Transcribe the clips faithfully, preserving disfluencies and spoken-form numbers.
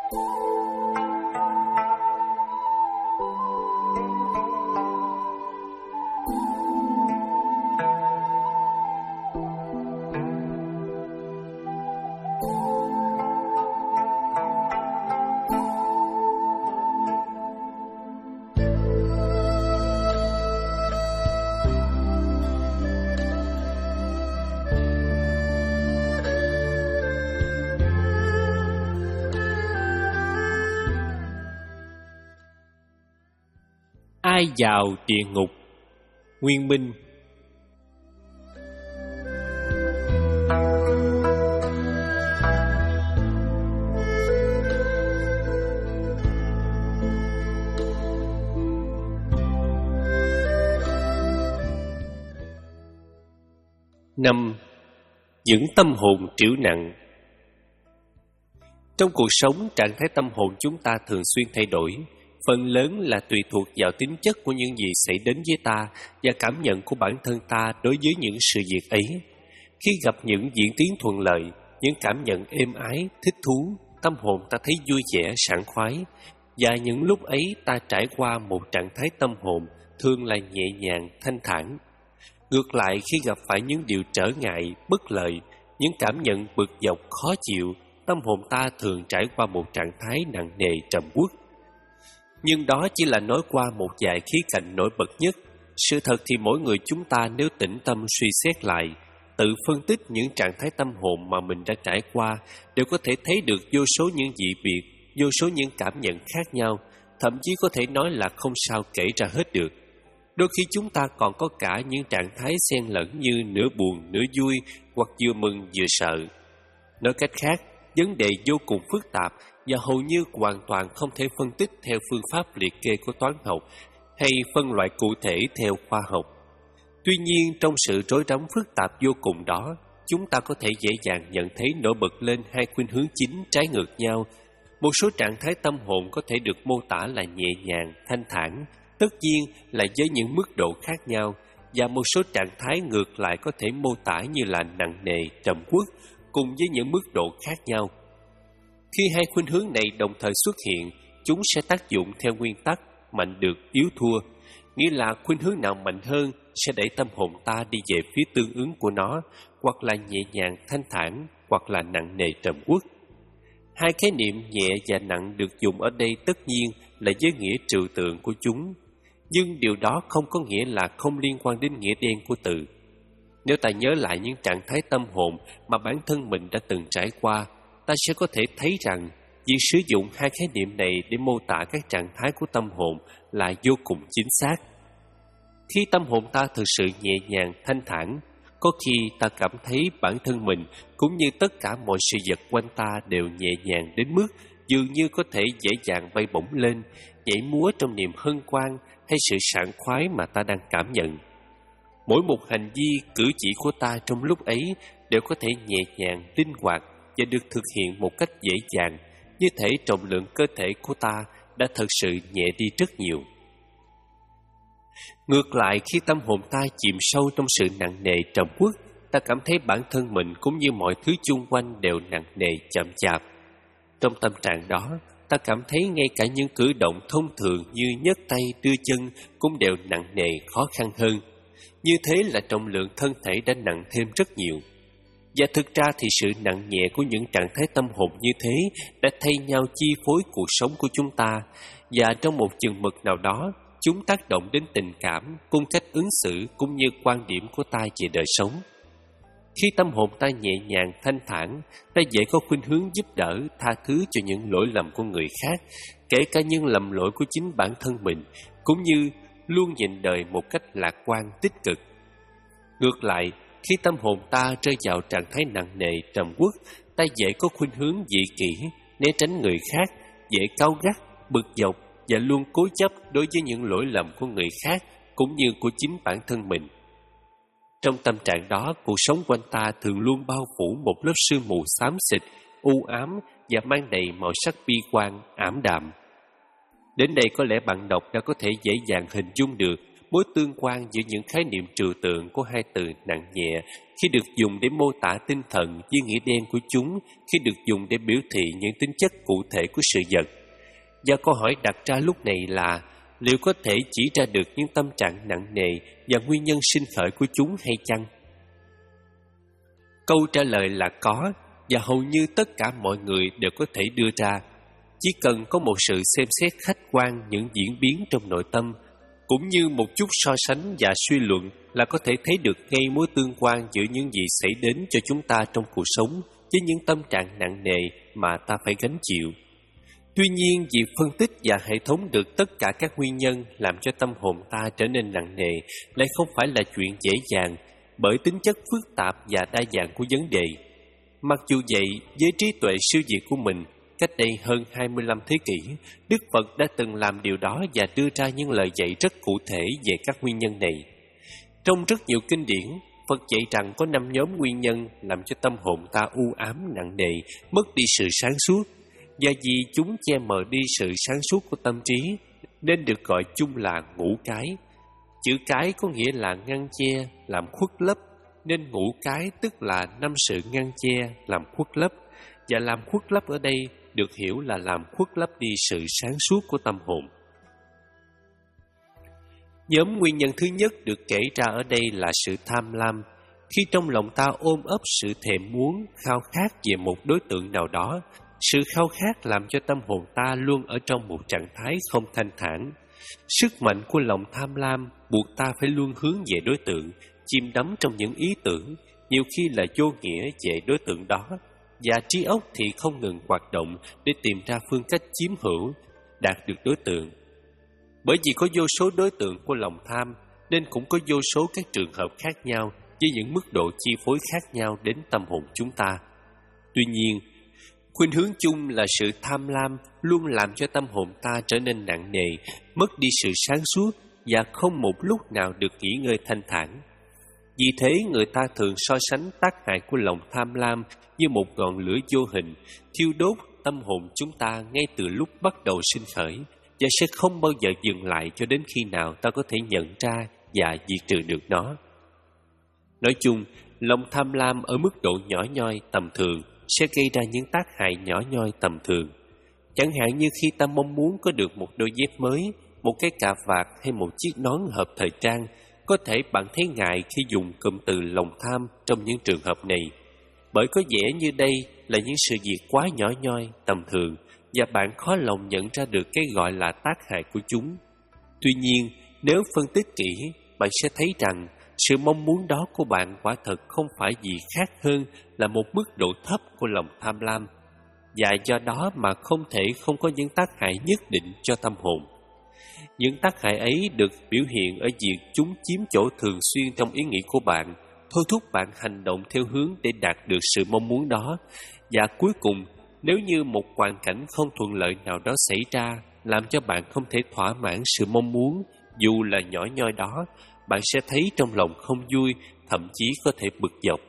Ai vào địa ngục? Nguyên Minh. Năm. Những tâm hồn trĩu nặng. Trong cuộc sống, trạng thái tâm hồn chúng ta thường xuyên thay đổi. Phần lớn là tùy thuộc vào tính chất của những gì xảy đến với ta và cảm nhận của bản thân ta đối với những sự việc ấy. Khi gặp những diễn tiến thuận lợi, những cảm nhận êm ái, thích thú, tâm hồn ta thấy vui vẻ, sảng khoái. Và những lúc ấy ta trải qua một trạng thái tâm hồn thường là nhẹ nhàng, thanh thản. Ngược lại, khi gặp phải những điều trở ngại, bất lợi, những cảm nhận bực dọc, khó chịu, tâm hồn ta thường trải qua một trạng thái nặng nề, trầm uất. Nhưng đó chỉ là nói qua một vài khía cạnh nổi bật nhất. Sự thật thì mỗi người chúng ta nếu tĩnh tâm suy xét lại, tự phân tích những trạng thái tâm hồn mà mình đã trải qua, đều có thể thấy được vô số những dị biệt, vô số những cảm nhận khác nhau, thậm chí có thể nói là không sao kể ra hết được. Đôi khi chúng ta còn có cả những trạng thái xen lẫn như nửa buồn, nửa vui, hoặc vừa mừng vừa sợ. Nói cách khác, vấn đề vô cùng phức tạp và hầu như hoàn toàn không thể phân tích theo phương pháp liệt kê của toán học hay phân loại cụ thể theo khoa học. Tuy nhiên, trong sự rối rắm phức tạp vô cùng đó, chúng ta có thể dễ dàng nhận thấy nổi bật lên hai khuynh hướng chính trái ngược nhau. Một số trạng thái tâm hồn có thể được mô tả là nhẹ nhàng, thanh thản, tất nhiên là với những mức độ khác nhau, và một số trạng thái ngược lại có thể mô tả như là nặng nề, trầm uất, cùng với những mức độ khác nhau. Khi hai khuynh hướng này đồng thời xuất hiện, chúng sẽ tác dụng theo nguyên tắc mạnh được yếu thua, nghĩa là khuynh hướng nào mạnh hơn sẽ đẩy tâm hồn ta đi về phía tương ứng của nó, hoặc là nhẹ nhàng thanh thản, hoặc là nặng nề trầm uất. Hai khái niệm nhẹ và nặng được dùng ở đây tất nhiên là với nghĩa trừu tượng của chúng, nhưng điều đó không có nghĩa là không liên quan đến nghĩa đen của từ. Nếu ta nhớ lại những trạng thái tâm hồn mà bản thân mình đã từng trải qua, ta sẽ có thể thấy rằng việc sử dụng hai khái niệm này để mô tả các trạng thái của tâm hồn là vô cùng chính xác. Khi tâm hồn ta thực sự nhẹ nhàng, thanh thản, có khi ta cảm thấy bản thân mình cũng như tất cả mọi sự vật quanh ta đều nhẹ nhàng đến mức dường như có thể dễ dàng bay bổng lên, nhảy múa trong niềm hân hoan hay sự sảng khoái mà ta đang cảm nhận. Mỗi một hành vi, cử chỉ của ta trong lúc ấy đều có thể nhẹ nhàng, linh hoạt và được thực hiện một cách dễ dàng, như thể trọng lượng cơ thể của ta đã thật sự nhẹ đi rất nhiều. Ngược lại, khi tâm hồn ta chìm sâu trong sự nặng nề trầm uất, ta cảm thấy bản thân mình cũng như mọi thứ chung quanh đều nặng nề chậm chạp. Trong tâm trạng đó, ta cảm thấy ngay cả những cử động thông thường như nhấc tay, đưa chân cũng đều nặng nề, khó khăn hơn. Như thế là trọng lượng thân thể đã nặng thêm rất nhiều. Và thực ra thì sự nặng nhẹ của những trạng thái tâm hồn như thế đã thay nhau chi phối cuộc sống của chúng ta, và trong một chừng mực nào đó, chúng tác động đến tình cảm, cung cách ứng xử cũng như quan điểm của ta về đời sống. Khi tâm hồn ta nhẹ nhàng, thanh thản, ta dễ có khuynh hướng giúp đỡ, tha thứ cho những lỗi lầm của người khác, kể cả những lầm lỗi của chính bản thân mình, cũng như luôn nhìn đời một cách lạc quan, tích cực. Ngược lại, khi tâm hồn ta rơi vào trạng thái nặng nề, trầm uất, ta dễ có khuynh hướng dị kỷ, né tránh người khác, dễ cáu gắt, bực dọc và luôn cố chấp đối với những lỗi lầm của người khác cũng như của chính bản thân mình. Trong tâm trạng đó, cuộc sống quanh ta thường luôn bao phủ một lớp sương mù xám xịt, u ám và mang đầy màu sắc bi quan, ảm đạm. Đến đây có lẽ bạn đọc đã có thể dễ dàng hình dung được mối tương quan giữa những khái niệm trừu tượng của hai từ nặng nhẹ khi được dùng để mô tả tinh thần với nghĩa đen của chúng, khi được dùng để biểu thị những tính chất cụ thể của sự vật. Và câu hỏi đặt ra lúc này là liệu có thể chỉ ra được những tâm trạng nặng nề và nguyên nhân sinh khởi của chúng hay chăng? Câu trả lời là có, và hầu như tất cả mọi người đều có thể đưa ra. Chỉ cần có một sự xem xét khách quan những diễn biến trong nội tâm, cũng như một chút so sánh và suy luận là có thể thấy được ngay mối tương quan giữa những gì xảy đến cho chúng ta trong cuộc sống với những tâm trạng nặng nề mà ta phải gánh chịu. Tuy nhiên, việc phân tích và hệ thống được tất cả các nguyên nhân làm cho tâm hồn ta trở nên nặng nề lại không phải là chuyện dễ dàng, bởi tính chất phức tạp và đa dạng của vấn đề. Mặc dù vậy, với trí tuệ siêu việt của mình, cách đây hơn hai mươi lăm thế kỷ, Đức Phật đã từng làm điều đó và đưa ra những lời dạy rất cụ thể về các nguyên nhân này. Trong rất nhiều kinh điển, Phật dạy rằng có năm nhóm nguyên nhân làm cho tâm hồn ta u ám nặng nề, mất đi sự sáng suốt, và vì chúng che mờ đi sự sáng suốt của tâm trí, nên được gọi chung là ngũ cái. Chữ cái có nghĩa là ngăn che, làm khuất lấp, nên ngũ cái tức là năm sự ngăn che, làm khuất lấp, và làm khuất lấp ở đây được hiểu là làm khuất lấp đi sự sáng suốt của tâm hồn. Nhóm nguyên nhân thứ nhất được kể ra ở đây là sự tham lam. Khi trong lòng ta ôm ấp sự thèm muốn, khao khát về một đối tượng nào đó, sự khao khát làm cho tâm hồn ta luôn ở trong một trạng thái không thanh thản. Sức mạnh của lòng tham lam buộc ta phải luôn hướng về đối tượng, chìm đắm trong những ý tưởng, nhiều khi là vô nghĩa về đối tượng đó, và trí óc thì không ngừng hoạt động để tìm ra phương cách chiếm hữu, đạt được đối tượng. Bởi vì có vô số đối tượng của lòng tham, nên cũng có vô số các trường hợp khác nhau với những mức độ chi phối khác nhau đến tâm hồn chúng ta. Tuy nhiên, khuynh hướng chung là sự tham lam luôn làm cho tâm hồn ta trở nên nặng nề, mất đi sự sáng suốt và không một lúc nào được nghỉ ngơi thanh thản. Vì thế người ta thường so sánh tác hại của lòng tham lam như một ngọn lửa vô hình, thiêu đốt tâm hồn chúng ta ngay từ lúc bắt đầu sinh khởi, và sẽ không bao giờ dừng lại cho đến khi nào ta có thể nhận ra và diệt trừ được nó. Nói chung, lòng tham lam ở mức độ nhỏ nhoi tầm thường sẽ gây ra những tác hại nhỏ nhoi tầm thường. Chẳng hạn như khi ta mong muốn có được một đôi dép mới, một cái cà vạt hay một chiếc nón hợp thời trang, có thể bạn thấy ngại khi dùng cụm từ lòng tham trong những trường hợp này, bởi có vẻ như đây là những sự việc quá nhỏ nhoi, tầm thường, và bạn khó lòng nhận ra được cái gọi là tác hại của chúng. Tuy nhiên, nếu phân tích kỹ, bạn sẽ thấy rằng sự mong muốn đó của bạn quả thật không phải gì khác hơn là một mức độ thấp của lòng tham lam, và do đó mà không thể không có những tác hại nhất định cho tâm hồn. Những tác hại ấy được biểu hiện ở việc chúng chiếm chỗ thường xuyên trong ý nghĩ của bạn, thôi thúc bạn hành động theo hướng để đạt được sự mong muốn đó, và cuối cùng, nếu như một hoàn cảnh không thuận lợi nào đó xảy ra làm cho bạn không thể thỏa mãn sự mong muốn, dù là nhỏ nhoi đó, bạn sẽ thấy trong lòng không vui, thậm chí có thể bực dọc.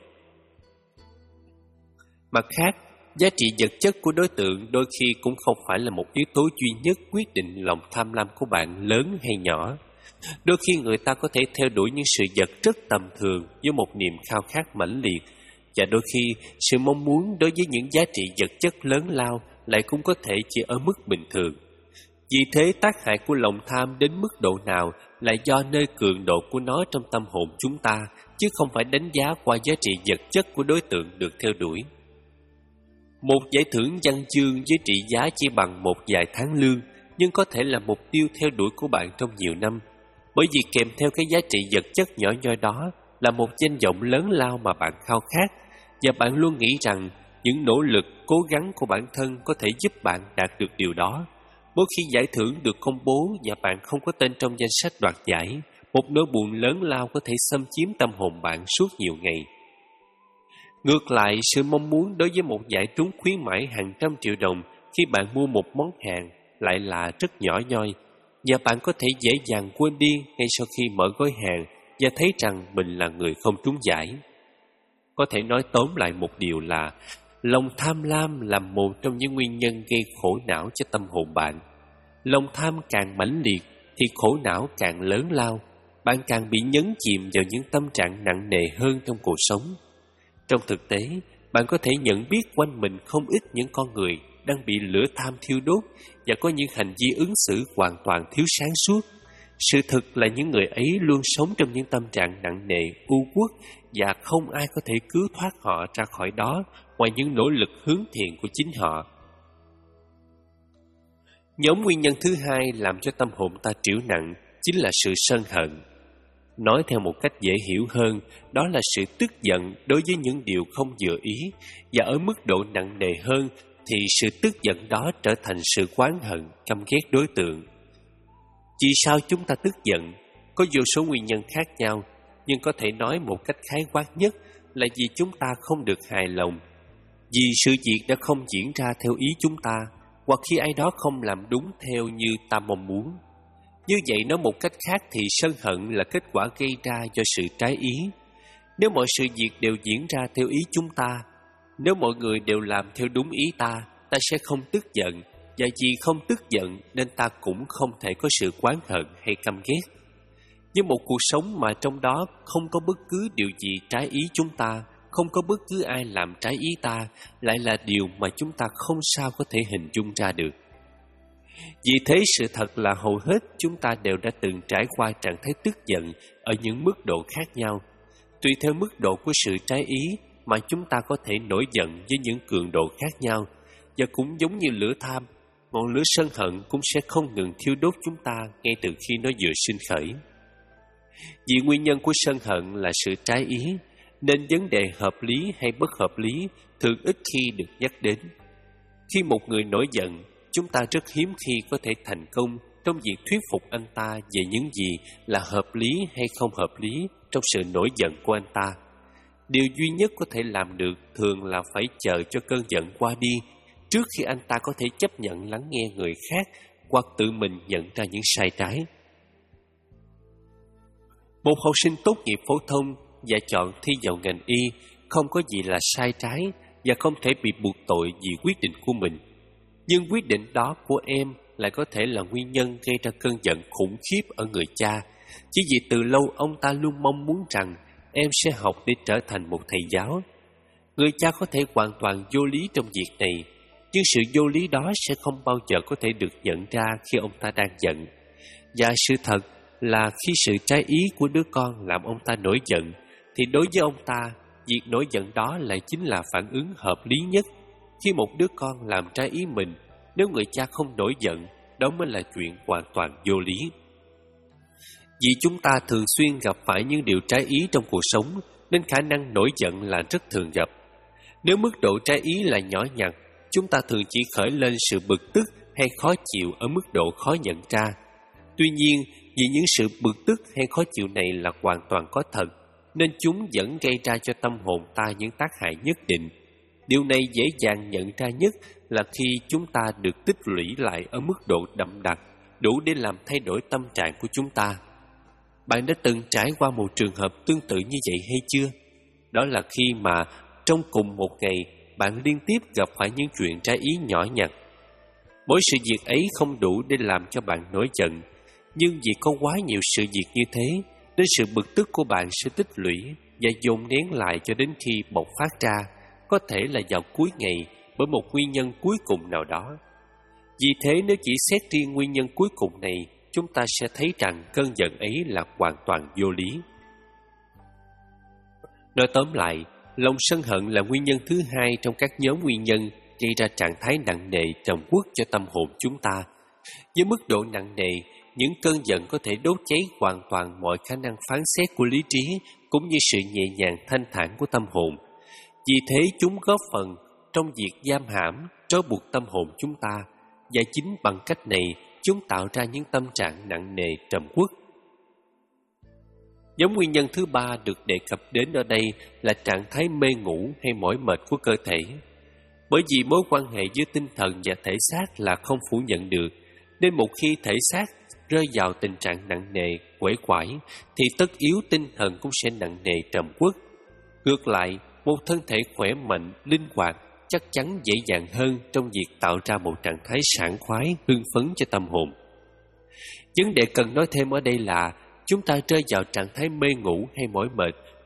Mặt khác, giá trị vật chất của đối tượng đôi khi cũng không phải là một yếu tố duy nhất quyết định lòng tham lam của bạn lớn hay nhỏ. Đôi khi người ta có thể theo đuổi những sự vật rất tầm thường với một niềm khao khát mãnh liệt, và đôi khi sự mong muốn đối với những giá trị vật chất lớn lao lại cũng có thể chỉ ở mức bình thường. Vì thế tác hại của lòng tham đến mức độ nào là do nơi cường độ của nó trong tâm hồn chúng ta, chứ không phải đánh giá qua giá trị vật chất của đối tượng được theo đuổi. Một giải thưởng văn chương với trị giá chỉ bằng một vài tháng lương, nhưng có thể là mục tiêu theo đuổi của bạn trong nhiều năm, bởi vì kèm theo cái giá trị vật chất nhỏ nhoi đó là một danh vọng lớn lao mà bạn khao khát, và bạn luôn nghĩ rằng những nỗ lực, cố gắng của bản thân có thể giúp bạn đạt được điều đó. Mỗi khi giải thưởng được công bố và bạn không có tên trong danh sách đoạt giải, một nỗi buồn lớn lao có thể xâm chiếm tâm hồn bạn suốt nhiều ngày. Ngược lại, sự mong muốn đối với một giải trúng khuyến mãi hàng trăm triệu đồng khi bạn mua một món hàng lại là rất nhỏ nhoi, và bạn có thể dễ dàng quên đi ngay sau khi mở gói hàng và thấy rằng mình là người không trúng giải. Có thể nói tóm lại một điều là lòng tham lam là một trong những nguyên nhân gây khổ não cho tâm hồn bạn. Lòng tham càng mãnh liệt thì khổ não càng lớn lao, bạn càng bị nhấn chìm vào những tâm trạng nặng nề hơn trong cuộc sống. Trong thực tế, bạn có thể nhận biết quanh mình không ít những con người đang bị lửa tham thiêu đốt và có những hành vi ứng xử hoàn toàn thiếu sáng suốt. Sự thực là những người ấy luôn sống trong những tâm trạng nặng nề, u uất và không ai có thể cứu thoát họ ra khỏi đó ngoài những nỗ lực hướng thiện của chính họ. Nhóm nguyên nhân thứ hai làm cho tâm hồn ta triểu nặng chính là sự sân hận. Nói theo một cách dễ hiểu hơn, đó là sự tức giận đối với những điều không vừa ý, và ở mức độ nặng nề hơn thì sự tức giận đó trở thành sự oán hận, căm ghét đối tượng. Vì sao chúng ta tức giận? Có vô số nguyên nhân khác nhau, nhưng có thể nói một cách khái quát nhất là vì chúng ta không được hài lòng, vì sự việc đã không diễn ra theo ý chúng ta, hoặc khi ai đó không làm đúng theo như ta mong muốn. Như vậy nói một cách khác thì sân hận là kết quả gây ra do sự trái ý. Nếu mọi sự việc đều diễn ra theo ý chúng ta, nếu mọi người đều làm theo đúng ý ta, ta sẽ không tức giận, và vì không tức giận nên ta cũng không thể có sự oán hận hay căm ghét. Nhưng một cuộc sống mà trong đó không có bất cứ điều gì trái ý chúng ta, không có bất cứ ai làm trái ý ta, lại là điều mà chúng ta không sao có thể hình dung ra được. Vì thế sự thật là hầu hết chúng ta đều đã từng trải qua trạng thái tức giận ở những mức độ khác nhau. Tùy theo mức độ của sự trái ý mà chúng ta có thể nổi giận với những cường độ khác nhau, và cũng giống như lửa tham, ngọn lửa sân hận cũng sẽ không ngừng thiêu đốt chúng ta ngay từ khi nó vừa sinh khởi. Vì nguyên nhân của sân hận là sự trái ý, nên vấn đề hợp lý hay bất hợp lý thường ít khi được nhắc đến. Khi một người nổi giận, chúng ta rất hiếm khi có thể thành công trong việc thuyết phục anh ta về những gì là hợp lý hay không hợp lý trong sự nổi giận của anh ta. Điều duy nhất có thể làm được thường là phải chờ cho cơn giận qua đi, trước khi anh ta có thể chấp nhận lắng nghe người khác hoặc tự mình nhận ra những sai trái. Một học sinh tốt nghiệp phổ thông và chọn thi vào ngành y không có gì là sai trái và không thể bị buộc tội vì quyết định của mình. Nhưng quyết định đó của em lại có thể là nguyên nhân gây ra cơn giận khủng khiếp ở người cha, chỉ vì từ lâu ông ta luôn mong muốn rằng em sẽ học để trở thành một thầy giáo. Người cha có thể hoàn toàn vô lý trong việc này, nhưng sự vô lý đó sẽ không bao giờ có thể được nhận ra khi ông ta đang giận. Và sự thật là khi sự trái ý của đứa con làm ông ta nổi giận, thì đối với ông ta, việc nổi giận đó lại chính là phản ứng hợp lý nhất. Khi một đứa con làm trái ý mình, nếu người cha không nổi giận, đó mới là chuyện hoàn toàn vô lý. Vì chúng ta thường xuyên gặp phải những điều trái ý trong cuộc sống, nên khả năng nổi giận là rất thường gặp. Nếu mức độ trái ý là nhỏ nhặt, chúng ta thường chỉ khởi lên sự bực tức hay khó chịu ở mức độ khó nhận ra. Tuy nhiên, vì những sự bực tức hay khó chịu này là hoàn toàn có thật, nên chúng vẫn gây ra cho tâm hồn ta những tác hại nhất định. Điều này dễ dàng nhận ra nhất là khi chúng ta được tích lũy lại ở mức độ đậm đặc, đủ để làm thay đổi tâm trạng của chúng ta. Bạn đã từng trải qua một trường hợp tương tự như vậy hay chưa? Đó là khi mà trong cùng một ngày, bạn liên tiếp gặp phải những chuyện trái ý nhỏ nhặt. Mỗi sự việc ấy không đủ để làm cho bạn nổi giận, nhưng vì có quá nhiều sự việc như thế, nên sự bực tức của bạn sẽ tích lũy và dồn nén lại cho đến khi bộc phát ra, có thể là vào cuối ngày bởi một nguyên nhân cuối cùng nào đó. Vì thế nếu chỉ xét riêng nguyên nhân cuối cùng này, chúng ta sẽ thấy rằng cơn giận ấy là hoàn toàn vô lý. Nói tóm lại, lòng sân hận là nguyên nhân thứ hai trong các nhóm nguyên nhân gây ra trạng thái nặng nề trầm uất cho tâm hồn chúng ta. Với mức độ nặng nề, những cơn giận có thể đốt cháy hoàn toàn mọi khả năng phán xét của lý trí cũng như sự nhẹ nhàng thanh thản của tâm hồn. Vì thế chúng góp phần trong việc giam hãm, trói buộc tâm hồn chúng ta, và chính bằng cách này chúng tạo ra những tâm trạng nặng nề trầm uất. Nhóm nguyên nhân thứ ba được đề cập đến ở đây là trạng thái mê ngủ hay mỏi mệt của cơ thể. Bởi vì mối quan hệ giữa tinh thần và thể xác là không phủ nhận được, nên một khi thể xác rơi vào tình trạng nặng nề, quể quải, thì tất yếu tinh thần cũng sẽ nặng nề trầm uất. Ngược lại, một thân thể khỏe mạnh, linh hoạt chắc chắn dễ dàng hơn trong việc tạo ra một trạng thái sảng khoái, hưng phấn cho tâm hồn. Vấn đề cần nói thêm ở đây là chúng ta rơi vào trạng thái mê ngủ hay mỏi mệt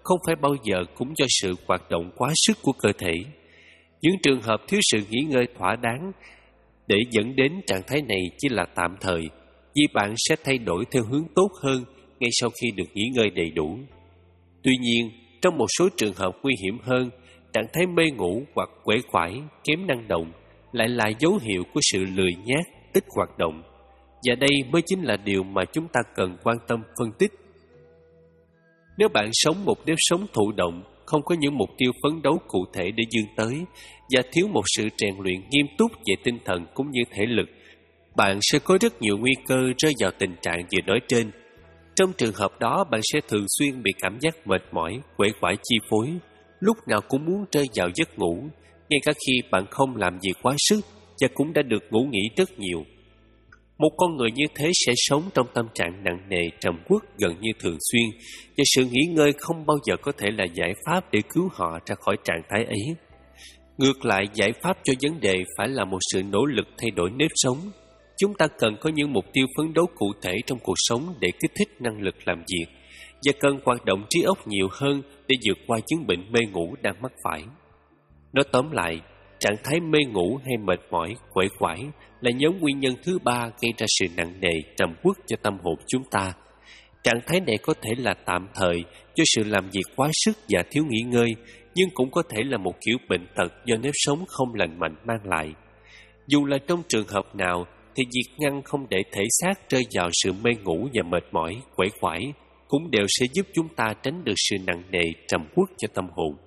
không phải bao giờ cũng do sự hoạt động quá sức của cơ thể. Những trường hợp thiếu sự nghỉ ngơi thỏa đáng để dẫn đến trạng thái này chỉ là tạm thời, vì bạn sẽ thay đổi theo hướng tốt hơn ngay sau khi được nghỉ ngơi đầy đủ. Tuy nhiên, trong một số trường hợp nguy hiểm hơn, trạng thái mê ngủ hoặc uể oải, kém năng động lại là dấu hiệu của sự lười nhác, ít hoạt động. Và đây mới chính là điều mà chúng ta cần quan tâm phân tích. Nếu bạn sống một nếp sống thụ động, không có những mục tiêu phấn đấu cụ thể để vươn tới và thiếu một sự rèn luyện nghiêm túc về tinh thần cũng như thể lực, bạn sẽ có rất nhiều nguy cơ rơi vào tình trạng vừa nói trên. Trong trường hợp đó, bạn sẽ thường xuyên bị cảm giác mệt mỏi, uể oải chi phối, lúc nào cũng muốn rơi vào giấc ngủ, ngay cả khi bạn không làm gì quá sức và cũng đã được ngủ nghỉ rất nhiều. Một con người như thế sẽ sống trong tâm trạng nặng nề, trầm uất gần như thường xuyên, và sự nghỉ ngơi không bao giờ có thể là giải pháp để cứu họ ra khỏi trạng thái ấy. Ngược lại, giải pháp cho vấn đề phải là một sự nỗ lực thay đổi nếp sống. Chúng ta cần có những mục tiêu phấn đấu cụ thể trong cuộc sống để kích thích năng lực làm việc, và cần hoạt động trí óc nhiều hơn để vượt qua chứng bệnh mê ngủ đang mắc phải. Nói tóm lại, trạng thái mê ngủ hay mệt mỏi, uể oải là nhóm nguyên nhân thứ ba gây ra sự nặng nề, trầm uất cho tâm hồn chúng ta. Trạng thái này có thể là tạm thời do sự làm việc quá sức và thiếu nghỉ ngơi, nhưng cũng có thể là một kiểu bệnh tật do nếp sống không lành mạnh mang lại. Dù là trong trường hợp nào, thì việc ngăn không để thể xác rơi vào sự mê ngủ và mệt mỏi, uể oải cũng đều sẽ giúp chúng ta tránh được sự nặng nề, trầm uất cho tâm hồn.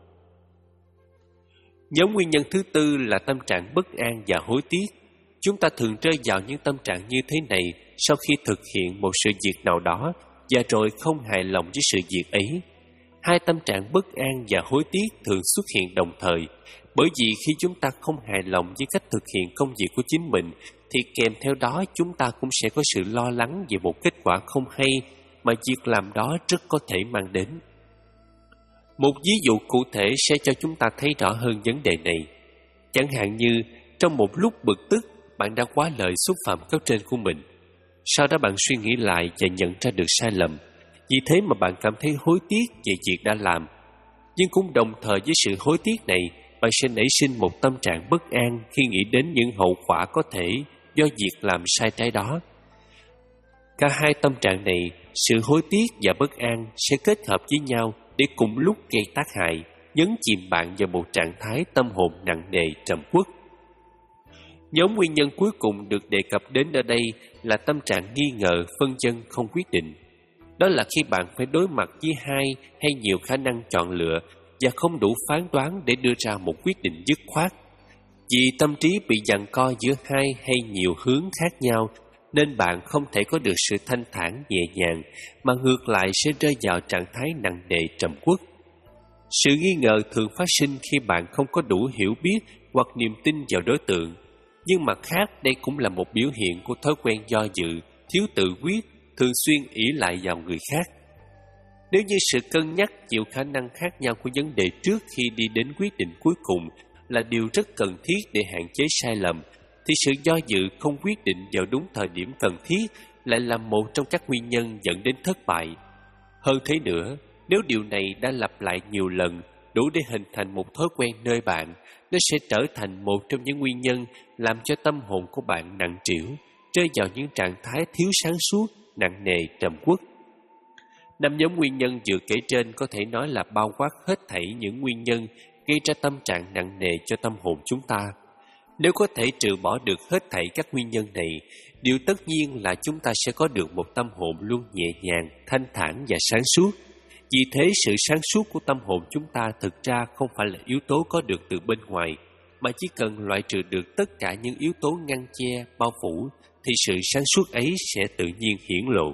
Nhóm nguyên nhân thứ tư là tâm trạng bất an và hối tiếc. Chúng ta thường rơi vào những tâm trạng như thế này sau khi thực hiện một sự việc nào đó và rồi không hài lòng với sự việc ấy. Hai tâm trạng bất an và hối tiếc thường xuất hiện đồng thời, bởi vì khi chúng ta không hài lòng với cách thực hiện công việc của chính mình, thì kèm theo đó chúng ta cũng sẽ có sự lo lắng về một kết quả không hay mà việc làm đó rất có thể mang đến. Một ví dụ cụ thể sẽ cho chúng ta thấy rõ hơn vấn đề này. Chẳng hạn như, trong một lúc bực tức, bạn đã quá lời xúc phạm cấp trên của mình. Sau đó bạn suy nghĩ lại và nhận ra được sai lầm. Vì thế mà bạn cảm thấy hối tiếc về việc đã làm. Nhưng cũng đồng thời với sự hối tiếc này, bạn sẽ nảy sinh một tâm trạng bất an khi nghĩ đến những hậu quả có thể do việc làm sai trái đó. Cả hai tâm trạng này, sự hối tiếc và bất an sẽ kết hợp với nhau để cùng lúc gây tác hại, nhấn chìm bạn vào một trạng thái tâm hồn nặng nề, trầm uất. Nhóm nguyên nhân cuối cùng được đề cập đến ở đây là tâm trạng nghi ngờ, phân vân, không quyết định. Đó là khi bạn phải đối mặt với hai hay nhiều khả năng chọn lựa và không đủ phán đoán để đưa ra một quyết định dứt khoát. Vì tâm trí bị giằng co giữa hai hay nhiều hướng khác nhau, nên bạn không thể có được sự thanh thản nhẹ nhàng, mà ngược lại sẽ rơi vào trạng thái nặng nề trầm uất. Sự nghi ngờ thường phát sinh khi bạn không có đủ hiểu biết hoặc niềm tin vào đối tượng. Nhưng mặt khác, đây cũng là một biểu hiện của thói quen do dự, thiếu tự quyết, thường xuyên ỷ lại vào người khác. Nếu như sự cân nhắc nhiều khả năng khác nhau của vấn đề trước khi đi đến quyết định cuối cùng là điều rất cần thiết để hạn chế sai lầm, thì sự do dự không quyết định vào đúng thời điểm cần thiết lại là một trong các nguyên nhân dẫn đến thất bại. Hơn thế nữa, nếu điều này đã lặp lại nhiều lần, đủ để hình thành một thói quen nơi bạn, nó sẽ trở thành một trong những nguyên nhân làm cho tâm hồn của bạn nặng trĩu, rơi vào những trạng thái thiếu sáng suốt, nặng nề, trầm uất. Năm nhóm nguyên nhân vừa kể trên có thể nói là bao quát hết thảy những nguyên nhân gây ra tâm trạng nặng nề cho tâm hồn chúng ta. Nếu có thể trừ bỏ được hết thảy các nguyên nhân này, điều tất nhiên là chúng ta sẽ có được một tâm hồn luôn nhẹ nhàng, thanh thản và sáng suốt. Vì thế, sự sáng suốt của tâm hồn chúng ta thực ra không phải là yếu tố có được từ bên ngoài, mà chỉ cần loại trừ được tất cả những yếu tố ngăn che, bao phủ, thì sự sáng suốt ấy sẽ tự nhiên hiển lộ.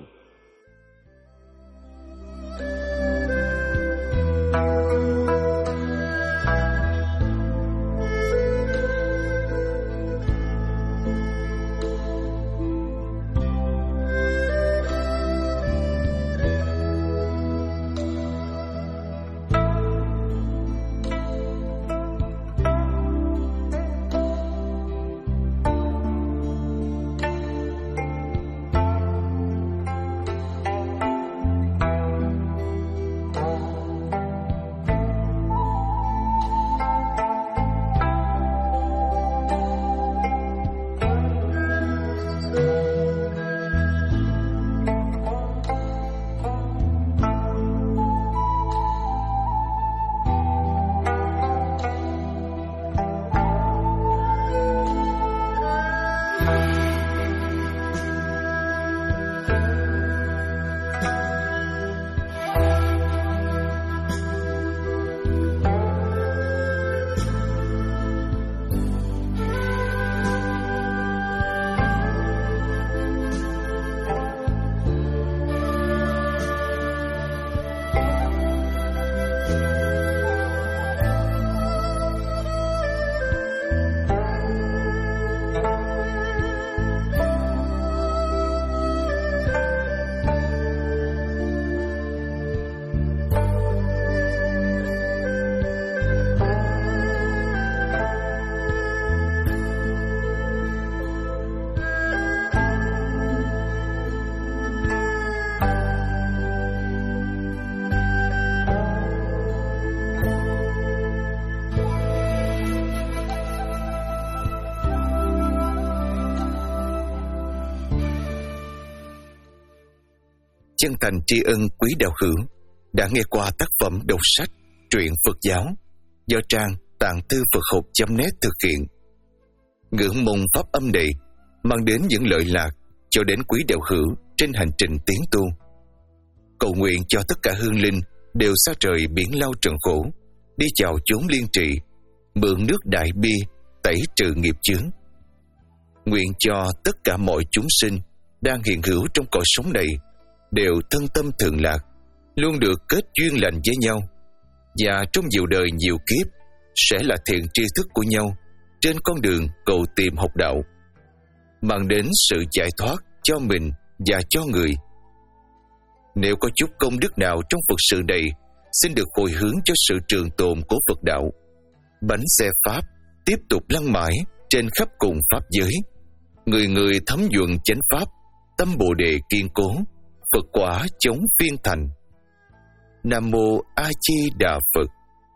chân thành tri ân quý đạo hữu đã nghe qua tác phẩm đọc sách truyện Phật giáo do trang tạng thư Phật học chấm net thực hiện. Ngưỡng mong pháp âm này mang đến những lợi lạc cho đến quý đạo hữu trên hành trình tiến tu. Cầu nguyện cho tất cả hương linh đều xa trời biển lao trần khổ, đi chào chốn liên trị, mượn nước đại bi tẩy trừ nghiệp chướng. Nguyện cho tất cả mọi chúng sinh đang hiện hữu trong cõi sống này đều thân tâm thường lạc, luôn được kết duyên lành với nhau, và trong nhiều đời nhiều kiếp sẽ là thiện tri thức của nhau trên con đường cầu tìm học đạo, mang đến sự giải thoát cho mình và cho người. Nếu có chút công đức nào trong Phật sự này, xin được hồi hướng cho sự trường tồn của Phật đạo. Bánh xe Pháp tiếp tục lăn mãi trên khắp cùng Pháp giới. Người người thấm nhuận chánh Pháp, tâm Bồ Đề kiên cố, Phật quả chống phiên thành. Nam Mô A Di Đà Phật.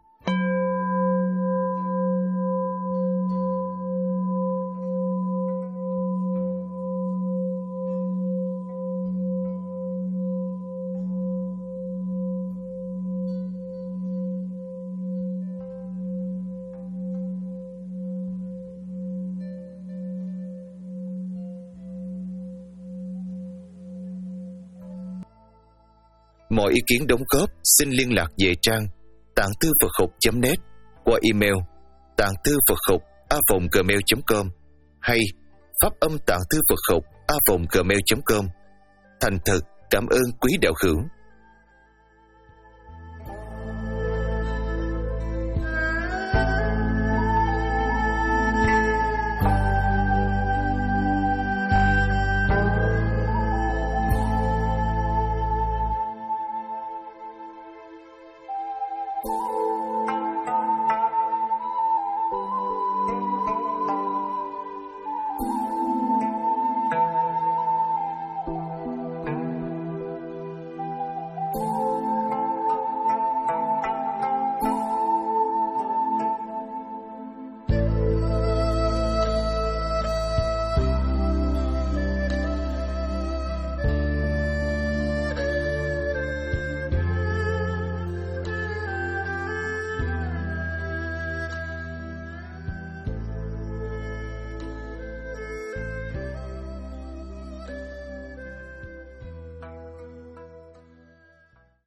Mọi ý kiến đóng góp xin liên lạc về trang tạng thư Phật học chấm net qua email tạng thư Phật học a vòng gmail chấm com hay pháp âm tạng thư Phật học a vòng gmail chấm com. Thành thật cảm ơn quý đạo hữu.